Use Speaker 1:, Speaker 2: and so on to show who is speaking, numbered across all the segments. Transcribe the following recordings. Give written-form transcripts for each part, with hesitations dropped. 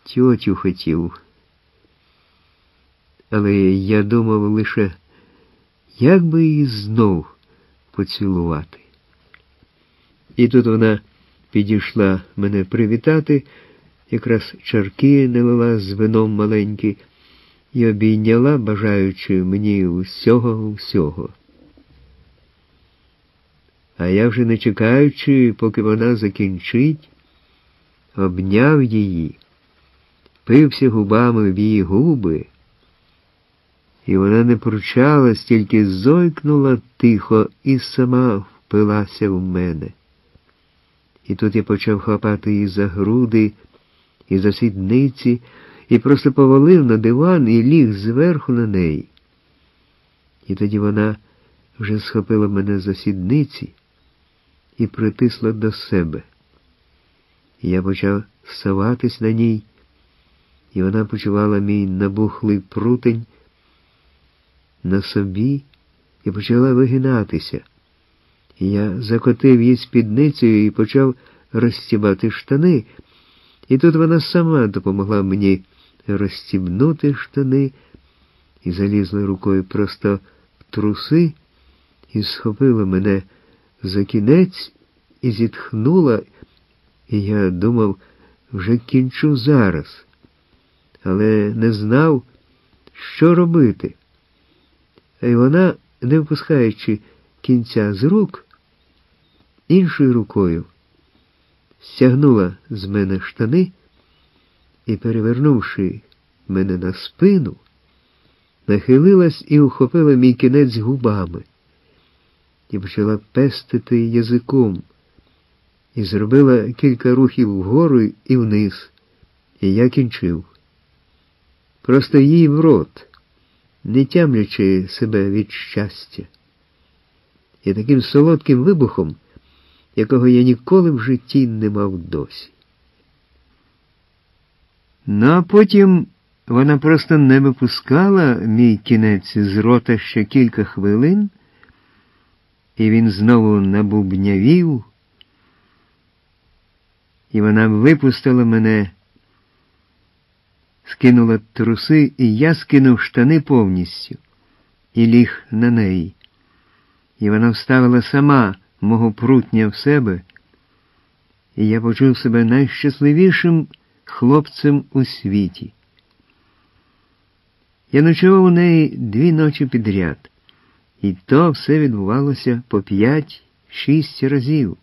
Speaker 1: тьотю хотів. Але я думав лише, як би її знов поцілувати. І тут вона підійшла мене привітати, якраз чарки налила з вином маленькі, і обійняла, бажаючи мені усього. А я вже не чекаючи, поки вона закінчить, обняв її, впився губами в її губи, і вона не пручалась, тільки зойкнула тихо і сама впилася в мене. І тут я почав хапати її за груди і за сідниці, і просто повалив на диван і ліг зверху на неї. І тоді вона вже схопила мене за сідниці і притисла до себе. І я почав соватись на ній, і вона почувала мій набухлий прутень на собі і почала вигинатися. І я закотив її спідницею і почав розстібати штани. І тут вона сама допомогла мені розстібнути штани і залізла рукою просто в труси і схопила мене за кінець і зітхнула, і я думав, вже кінчу зараз, але не знав, що робити. А й вона, не впускаючи кінця з рук, іншою рукою стягнула з мене штани і, перевернувши мене на спину, нахилилась і ухопила мій кінець губами і почала пестити язиком, і зробила кілька рухів вгору і вниз, і я кінчив. Просто їй в рот, не тямлячи себе від щастя. І таким солодким вибухом, якого я ніколи в житті не мав досі. Ну, а потім вона просто не випускала мій кінець з рота ще кілька хвилин, і він знову набубнявів, і вона випустила мене, скинула труси, і я скинув штани повністю і ліг на неї. І вона вставила сама мого прутня в себе, і я почув себе найщасливішим хлопцем у світі. Я ночував у неї 2 ночі підряд, і то все відбувалося по 5-6 разів.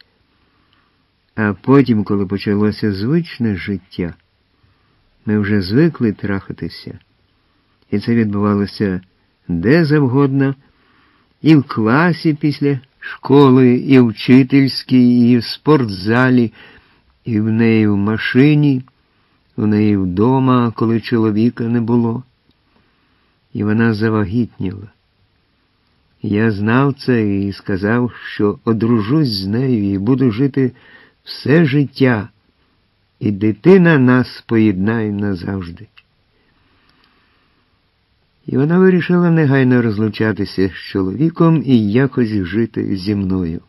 Speaker 1: А потім, коли почалося звичне життя, ми вже звикли трахатися, і це відбувалося де завгодно, і в класі після школи, і в вчительській, і в спортзалі, і в неї в машині, у неї вдома, коли чоловіка не було. І вона завагітніла. Я знав це і сказав, що одружусь з нею і буду жити все життя, і дитина нас поєднає назавжди. І вона вирішила негайно розлучатися з чоловіком і якось жити зі мною.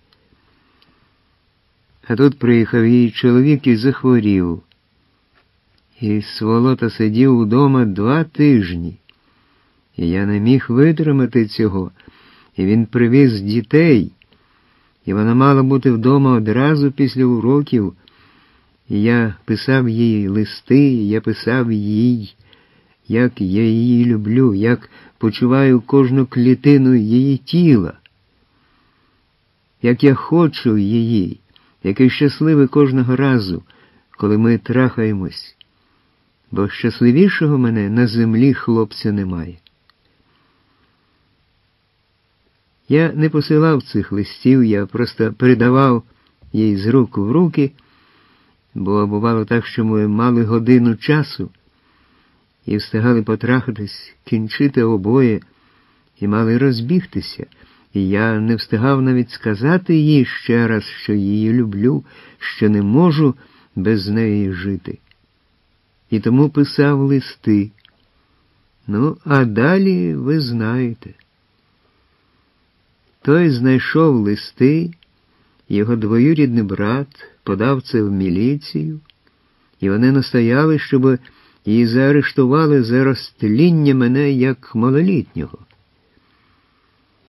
Speaker 1: А тут приїхав її чоловік і захворів. І сволота сидів удома 2 тижні. І я не міг витримати цього. І він привіз дітей. І вона мала бути вдома одразу після уроків. І я писав їй листи, я писав їй, як я її люблю, як почуваю кожну клітину її тіла, як я хочу її, який щасливий кожного разу, коли ми трахаємось, бо щасливішого мене на землі хлопця немає. Я не посилав цих листів, я просто передавав їй з рук в руки, бо бувало так, що ми мали годину часу і встигали потрахатись, кінчити обоє, і мали розбігтися, і я не встигав навіть сказати їй ще раз, що її люблю, що не можу без неї жити. І тому писав листи. Ну, а далі ви знаєте. Той знайшов листи, його двоюрідний брат подав це в міліцію, і вони настояли, щоб її заарештували за розтління мене як малолітнього.